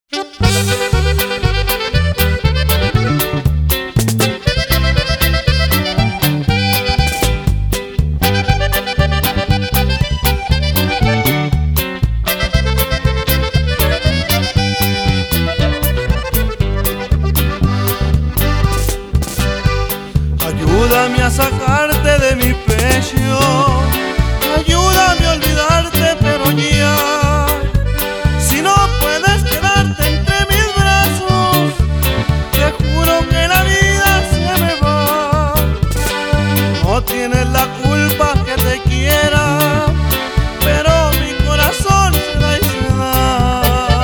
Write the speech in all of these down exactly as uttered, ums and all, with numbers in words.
Ayúdame a sacarte de mi pecho, ayúdame a olvidarte, pero ya. Si no puedes quedarte entre mis brazos, te juro que la vida se me va. No tienes la culpa que te quiera, pero mi corazón se da y se da.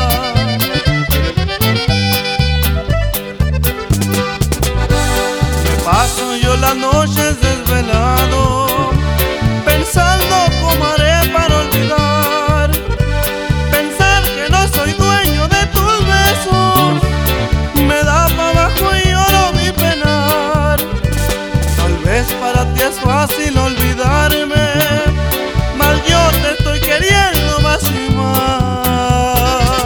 Me paso yo las noches desvelado, pensando cómo haré para olvidar. Pensar que no soy dueño de tus besos me da pa' abajo y lloro mi penar. Tal vez para ti es fácil olvidarme, mal yo te estoy queriendo más y más.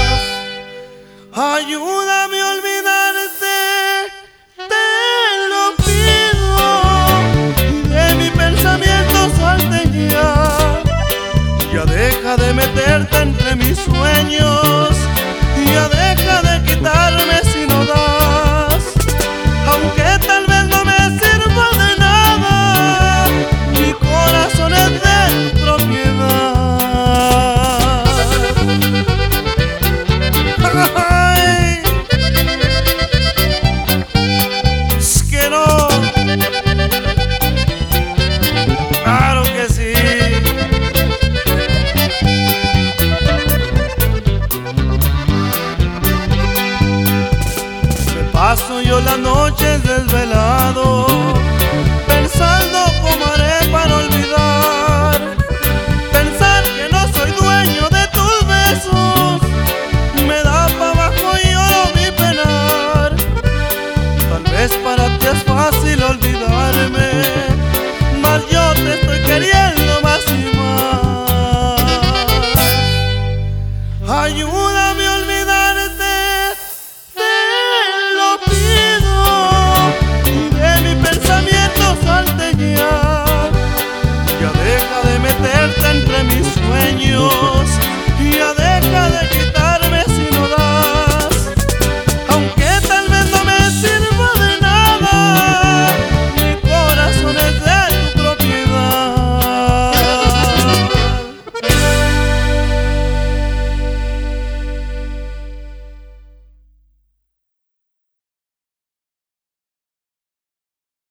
Ayúdame a olvidarte, te lo pido, y de mi pensamiento salte ya. Ya deja de meterte entre mis sueños, ya deja de quitarme si no das. Aunque tal vez no me sirva de nada, mi corazón es de tu propiedad. Ay, es que no, claro que sí. Me paso yo las noches desvelado, pensando cómo haré para olvidar. Pensar que no soy dueño de tus besos me da pa' abajo y lloro mi penar. Tal vez para ti es fácil olvidarme, mas yo te estoy queriendo más y más. Ayúdame a olvidarte, te lo pido, y de mi pensamiento salte ya. Ya deja de meterte entre mis sueños,